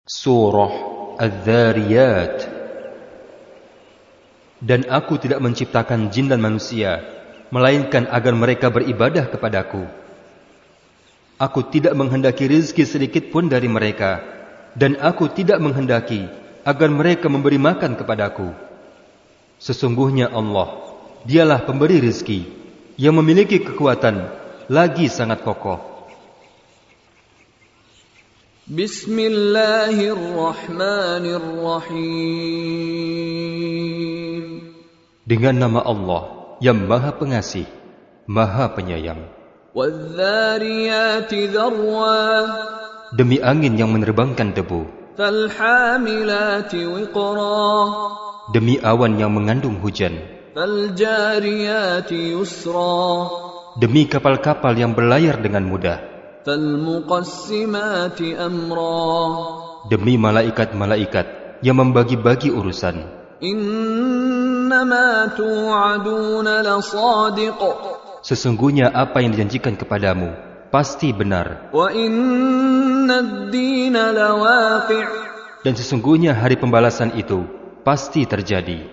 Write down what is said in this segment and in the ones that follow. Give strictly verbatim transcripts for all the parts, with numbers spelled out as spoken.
Surah Adz-Dzariyat. Dan aku tidak menciptakan jin dan manusia, melainkan agar mereka beribadah kepadaku. Aku tidak menghendaki rizki sedikit pun dari mereka, dan aku tidak menghendaki agar mereka memberi makan kepadaku. Sesungguhnya Allah, dialah pemberi rizki, yang memiliki kekuatan, lagi sangat kokoh. Bismillahirrahmanirrahim. Dengan nama Allah yang Maha Pengasih, Maha Penyayang. Wadh-dzariyati dzarwa. Demi angin yang menerbangkan debu. Falhamilati wiqra. Demi awan yang mengandung hujan. Faljariyati yusra. Demi kapal-kapal yang berlayar dengan mudah. Falmuqassimati amra. Demi malaikat-malaikat yang membagi-bagi urusan. Innama tu'aduna lasadiq. Sesungguhnya apa yang dijanjikan kepadamu pasti benar. Wa innad dina lawaqi'. Dan sesungguhnya hari pembalasan itu pasti terjadi.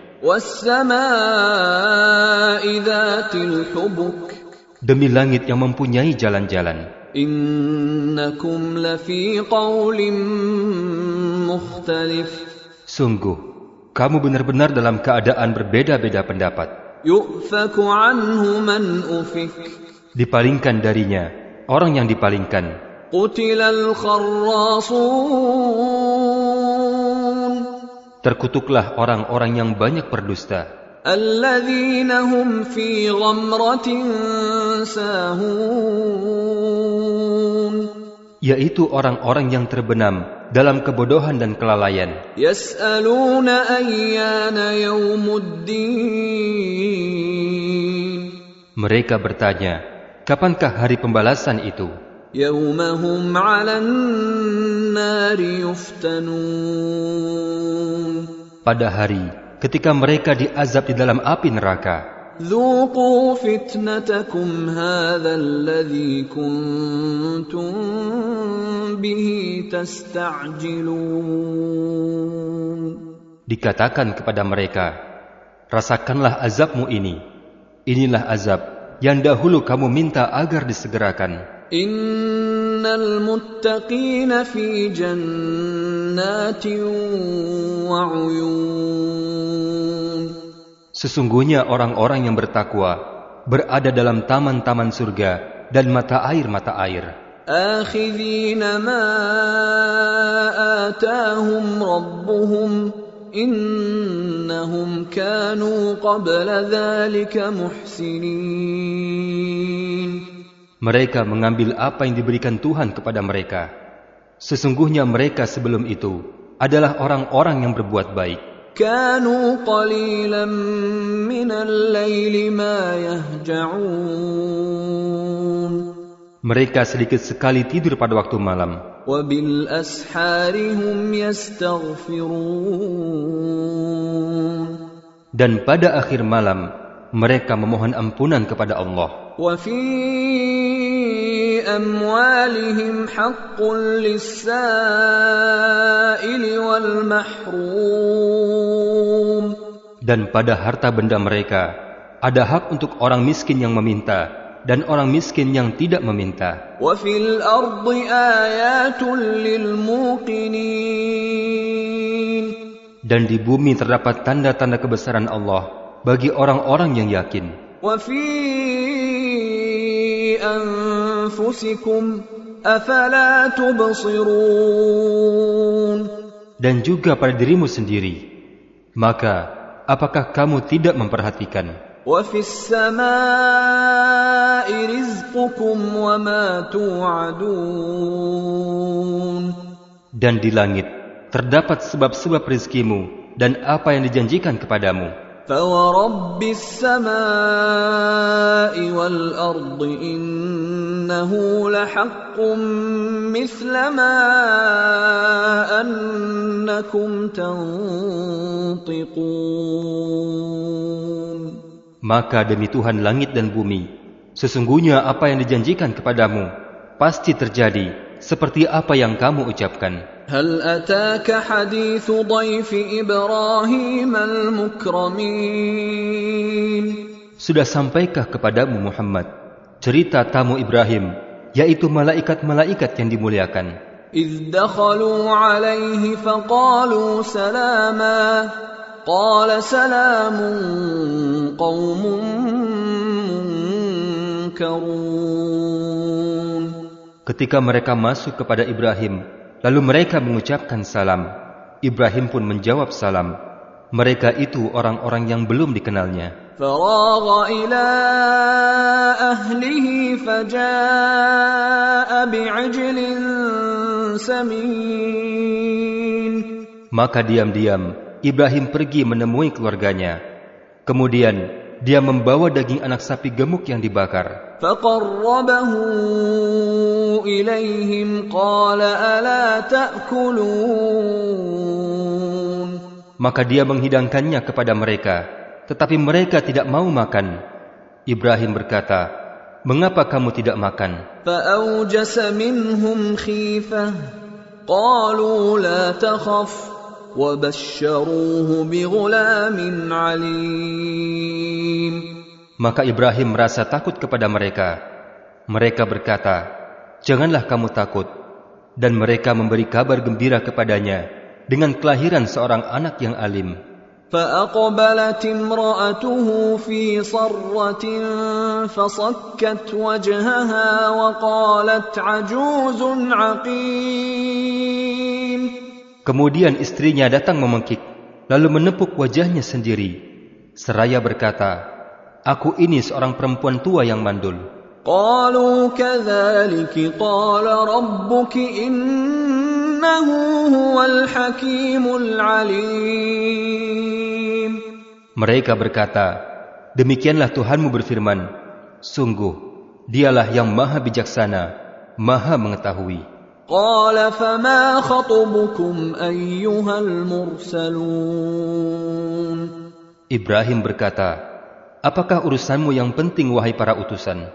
Was-samaa'i dzatil hubuk. Demi langit yang mempunyai jalan-jalan. Innakum lafi qawlim mukhtalif. Sungguh, kamu benar-benar dalam keadaan berbeda-beda pendapat. Yu'faku anhu man ufik. Dipalingkan darinya orang yang dipalingkan. Qutilal kharrasun. Terkutuklah orang-orang yang banyak berdusta. Alladzina hum fi ghamratin sahun. Yaitu orang-orang yang terbenam dalam kebodohan dan kelalaian. Yas'aluna ayyana yaumuddin. Mereka bertanya, kapankah hari pembalasan itu? Yaumahum 'alan nari yuftanun. Pada hari ketika mereka diazab di dalam api neraka. Dzuqu fitnatakum hadzal ladzi kuntum bihi tasta'jilun. Dikatakan kepada mereka, rasakanlah azabmu ini. Inilah azab yang dahulu kamu minta agar disegerakan. Innal muttaqina fi jannatin wa 'uyun. Sesungguhnya orang-orang yang bertakwa berada dalam taman-taman surga dan mata air-mata air. Akhidhina ma atahum rabbuhum innahum kanu qabla dhalika muhsinin. Mereka mengambil apa yang diberikan Tuhan kepada mereka. Sesungguhnya mereka sebelum itu adalah orang-orang yang berbuat baik. Kanu qalilan minal laili ma yahja'un. Mereka sedikit sekali tidur pada waktu malam. Wa bil ashari hum yastaghfirun. Dan pada akhir malam mereka memohon ampunan kepada Allah. Wa fi amwalihim haqqun lis-sa'ili wal mahrum. Dan pada harta benda mereka ada hak untuk orang miskin yang meminta dan orang miskin yang tidak meminta. Wa fil ardi ayatun lil muqinin. Dan di bumi terdapat tanda-tanda kebesaran Allah bagi orang-orang yang yakin. Wa fi anfusikum afala tubsirun. Dan juga pada dirimu sendiri. Maka apakah kamu tidak memperhatikan? Wa fis samaa'i rizqukum wa ma tu'adun. Dan di langit terdapat sebab-sebab rizkimu dan apa yang dijanjikan kepadamu. فَوَرَبِّ السَّمَاءِ وَالْأَرْضِ إِنَّهُ لَحَقٌّ مِثْلَ مَا أَنَّكُمْ تَنطِقُونَ. Maka demi Tuhan langit dan bumi, sesungguhnya apa yang dijanjikan kepadamu pasti terjadi seperti apa yang kamu ucapkan. هل أتاك حديث ضيف إبراهيم المكرمين Sudah sampaikah kepadamu Muhammad cerita tamu Ibrahim, yaitu malaikat-malaikat yang dimuliakan? إذ دخلوا عليه فقالوا سلاما قال سلام قوم منكرون. Ketika mereka masuk kepada Ibrahim, lalu mereka mengucapkan salam. Ibrahim pun menjawab salam. Mereka itu orang-orang yang belum dikenalnya. فراغ إلى أهله فجاء بعجل سمين. Maka diam-diam Ibrahim pergi menemui keluarganya. Kemudian dia membawa daging anak sapi gemuk yang dibakar. فقربه إليهم قال ألا تأكلون. Maka dia menghidangkannya kepada mereka, tetapi mereka tidak mau makan. Ibrahim berkata, "Mengapa kamu tidak makan?" فأوجس منهم خيفة قالوا لا تخف وبشروه بغلام عليم. Maka Ibrahim merasa takut kepada mereka. Mereka berkata, "Janganlah kamu takut." Dan mereka memberi kabar gembira kepadanya dengan kelahiran seorang anak yang alim. فأقبلت امرأته في صرة فصكت وجهها وقالت عجوز عقيم. Kemudian istrinya datang memengkik, lalu menepuk wajahnya sendiri, seraya berkata, "Aku ini seorang perempuan tua yang mandul." قالوا كذلك قال ربك إنه هو الحكيم العليم. Mereka berkata, "Demikianlah Tuhanmu berfirman, sungguh dialah yang maha bijaksana, maha mengetahui." قال فما خطبكم أيها المرسلون. Ibrahim berkata, "Apakah urusanmu yang penting wahai para utusan?"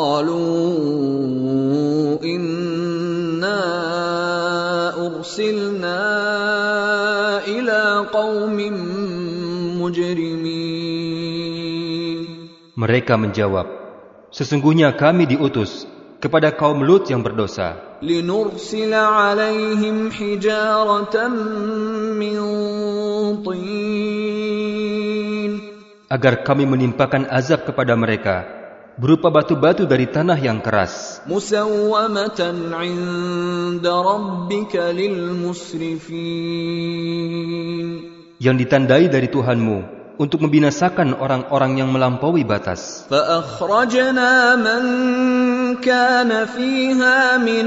قالوا إنا أرسلنا إلى قوم مجرمين. Mereka menjawab, "Sesungguhnya kami diutus kepada kaum Lut yang berdosa, لنرسل عليهم حجارة من طين. agar kami menimpakan azab kepada mereka berupa batu-batu dari tanah yang keras, مسومة عند ربك للمسرفين. yang ditandai dari Tuhanmu untuk membinasakan orang-orang yang melampaui batas. فأخرجنا من كان فيها من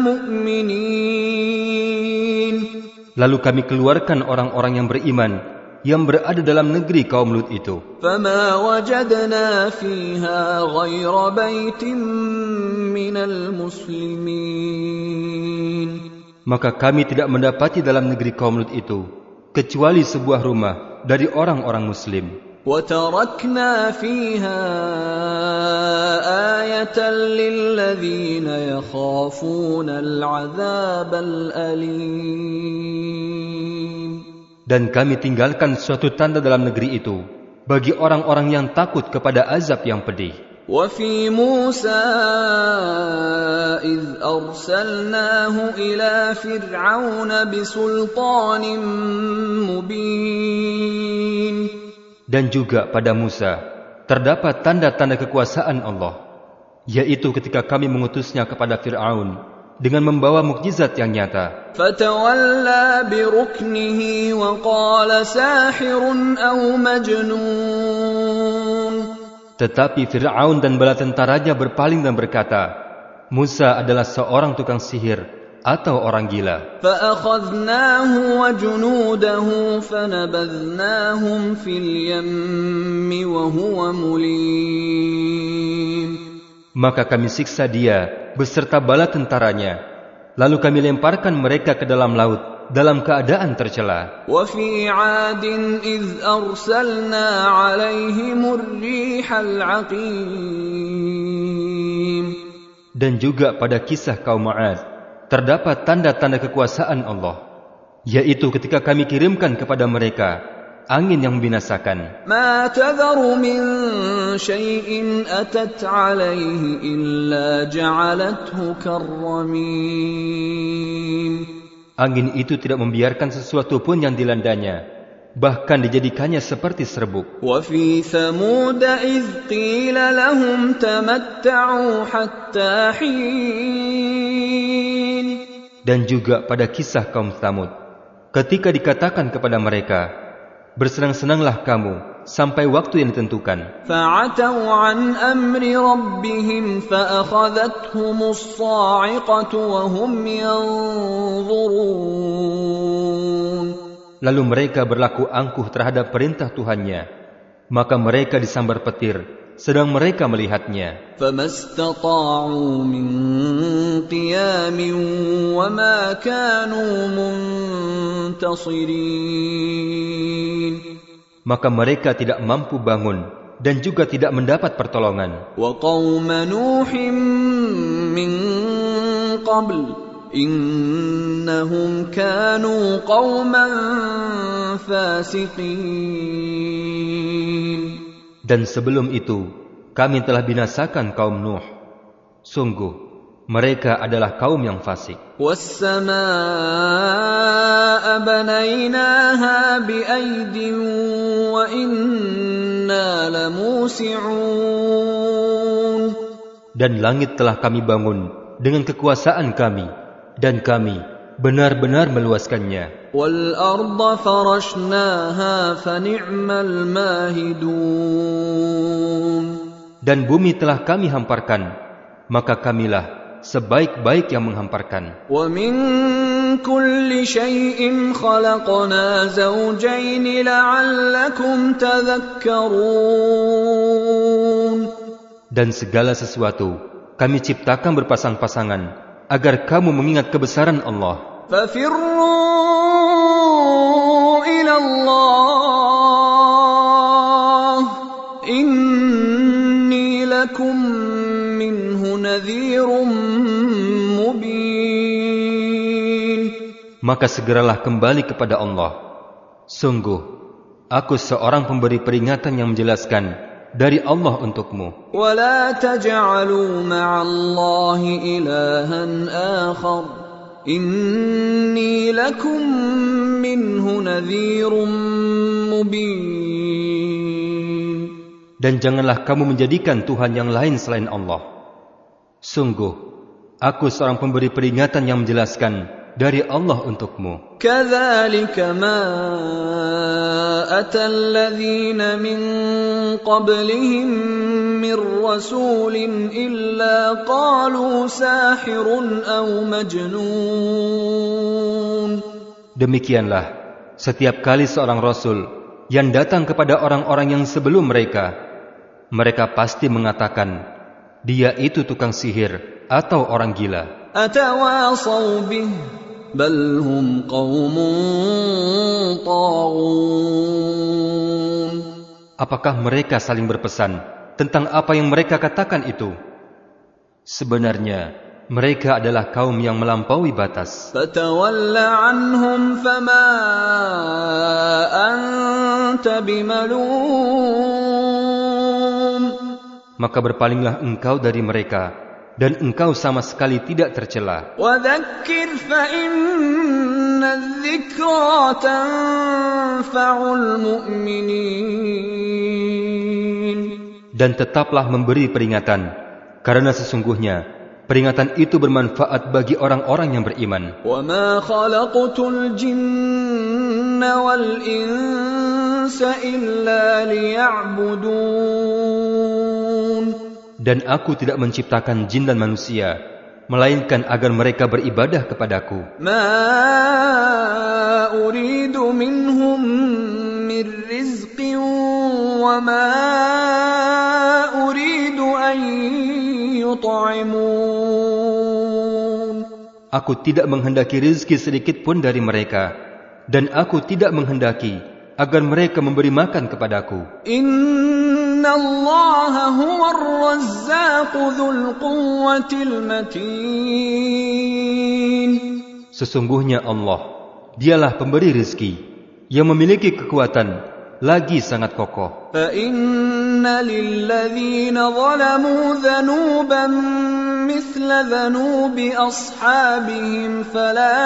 المؤمنين. Lalu kami keluarkan orang-orang yang beriman yang berada dalam negeri kaum Lut itu. فما وجدنا فيها غير بيت من المسلمين. Maka kami tidak mendapati dalam negeri kaum Lut itu kecuali sebuah rumah dari orang-orang Muslim. وتركنا فيها آية للذين يخافون العذاب الأليم. Dan kami tinggalkan suatu tanda dalam negeri itu bagi orang-orang yang takut kepada azab yang pedih. وفي موسى إذ أرسلناه إلى فرعون بسلطان مبين. Dan juga pada Musa terdapat tanda-tanda kekuasaan Allah, yaitu ketika kami mengutusnya kepada Fir'aun dengan membawa mukjizat yang nyata. فتولى بركنه وقال ساحر أو مجنون. Tetapi Fir'aun dan bala tentaranya berpaling dan berkata, Musa adalah seorang tukang sihir atau orang gila. فأخذناه وجنوده فنبذناهم في اليم وهو مليم. Maka kami siksa dia beserta bala tentaranya, lalu kami lemparkan mereka ke dalam laut dalam keadaan tercela. وفي عاد إذ أرسلنا عليهم الريح العقيم. Dan juga pada kisah kaum Ma'ad terdapat tanda-tanda kekuasaan Allah, yaitu ketika kami kirimkan kepada mereka angin yang membinasakan. ما تذر من شيء أتت عليه إلا جعلته كالرميم. Angin itu tidak membiarkan sesuatu pun yang dilandanya, bahkan dijadikannya seperti serbuk. وفي ثمود إذ قيل لهم تمتعوا حتى حين. Dan juga pada kisah kaum Tsamud, ketika dikatakan kepada mereka, bersenang-senanglah kamu sampai waktu yang ditentukan. فعتوا عن أمر ربهم فأخذتهم الصاعقة وهم ينظرون. Lalu mereka berlaku angkuh terhadap perintah Tuhannya, maka mereka disambar petir sedang mereka melihatnya. فما استطاعوا من قيام وما كانوا منتصرين. Maka mereka tidak mampu bangun dan juga tidak mendapat pertolongan. وقوم نوح من قبل إنهم كانوا قوما فاسقين. Dan sebelum itu, kami telah binasakan kaum Nuh. Sungguh, mereka adalah kaum yang fasik. وَالسَّمَاءَ بَنَيْنَاهَا بِأَيْدٍ وَإِنَّا لَمُوسِعُونَ. Dan langit telah kami bangun dengan kekuasaan kami, dan kami benar-benar meluaskannya. وَالْأَرْضَ فَرَشْنَاهَا فَنِعْمَ الْمَاهِدُونَ. Dan bumi telah kami hamparkan, maka kamilah sebaik-baik yang menghamparkan. وَمِن كُلِّ شَيْءٍ خَلَقْنَا زَوْجَيْنِ لَعَلَّكُمْ تَذَكَّرُونَ. Dan segala sesuatu kami ciptakan berpasang-pasangan agar kamu mengingat kebesaran Allah. فَفِرُّوا إِلَى اللَّهِ إِنِّي لَكُمْ مِنْهُ نَذِيرٌ مُبِينٌ. Maka segeralah kembali kepada Allah. Sungguh, aku seorang pemberi peringatan yang menjelaskan dari Allah untukmu. وَلَا تَجْعَلُوا مَعَ اللَّهِ إِلَٰهًا آخَرَ إِنِّي لَكُمْ مِنْهُ نَذِيرٌ مُبِينٌ. Dan janganlah kamu menjadikan Tuhan yang lain selain Allah. Sungguh, aku seorang pemberi peringatan yang menjelaskan dari Allah untukmu. كَذَلِكَ مَا أَتَى الَّذِينَ مِنْ قَبْلِهِمْ مِنْ رَسُولٍ إِلَّا قَالُوا سَاحِرٌ أَوْ مَجْنُونٌ. Demikianlah, setiap kali seorang Rasul yang datang kepada orang-orang yang sebelum mereka, mereka pasti mengatakan, dia itu tukang sihir atau orang gila. أَتَوَاصَوْا بِهِ بَلْ هُمْ قَوْمٌ طَاغُونَ. Apakah mereka saling berpesan tentang apa yang mereka katakan itu? Sebenarnya, mereka adalah kaum yang melampaui batas. فَتَوَلَّ عَنْهُمْ فَمَا أَنْتَ بِمَلُومٍ. Maka berpalinglah engkau dari mereka, dan engkau sama sekali tidak tercela. وَذَكِّرْ فَإِنَّ الذِّكْرَى تَنفَعُ الْمُؤْمِنِينَ. Dan tetaplah memberi peringatan, karena sesungguhnya peringatan itu bermanfaat bagi orang-orang yang beriman. وَمَا خَلَقْتُ الْجِنَّ وَالْإِنسَ إِلَّا لِيَعْبُدُونَ. Dan aku tidak menciptakan jin dan manusia, melainkan agar mereka beribadah kepadaku. مَا أُرِيدُ مِنْهُمْ مِنْ رِزْقٍ وَمَا أُرِيدُ أَنْ يُطْعِمُونَ. Aku tidak menghendaki rizki sedikit pun dari mereka, dan aku tidak menghendaki agar mereka memberi makan kepadaku. Inna Allah huwar razzaqu dzul quwwatil matin. Sesungguhnya Allah, dialah pemberi rizki, yang memiliki kekuatan, lagi sangat kokoh. فَإِنَّ لِلَّذِينَ ظَلَمُوا ذَنُوبًا مِثْلَ ذَنُوبِ أَصْحَابِهِمْ فَلَا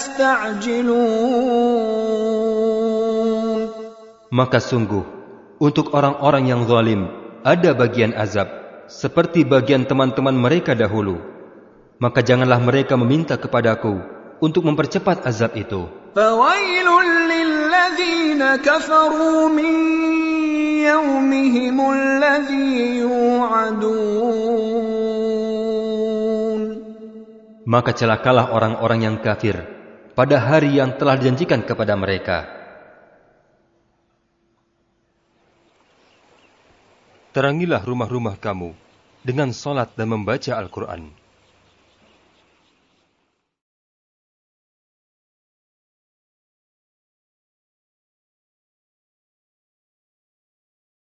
يَسْتَعْجِلُونَ. Maka sungguh, untuk orang-orang yang zalim, ada bagian azab, seperti bagian teman-teman mereka dahulu. Maka janganlah mereka meminta kepadaku untuk mempercepat azab itu. فَوَيْلٌ لِلَّذِينَ كَفَرُوا مِنْ يَوْمِهِمُ الَّذِي يُوعَدُونَ. Maka celakalah orang-orang yang kafir pada hari yang telah dijanjikan kepada mereka. Terangilah rumah-rumah kamu dengan salat dan membaca Al-Quran.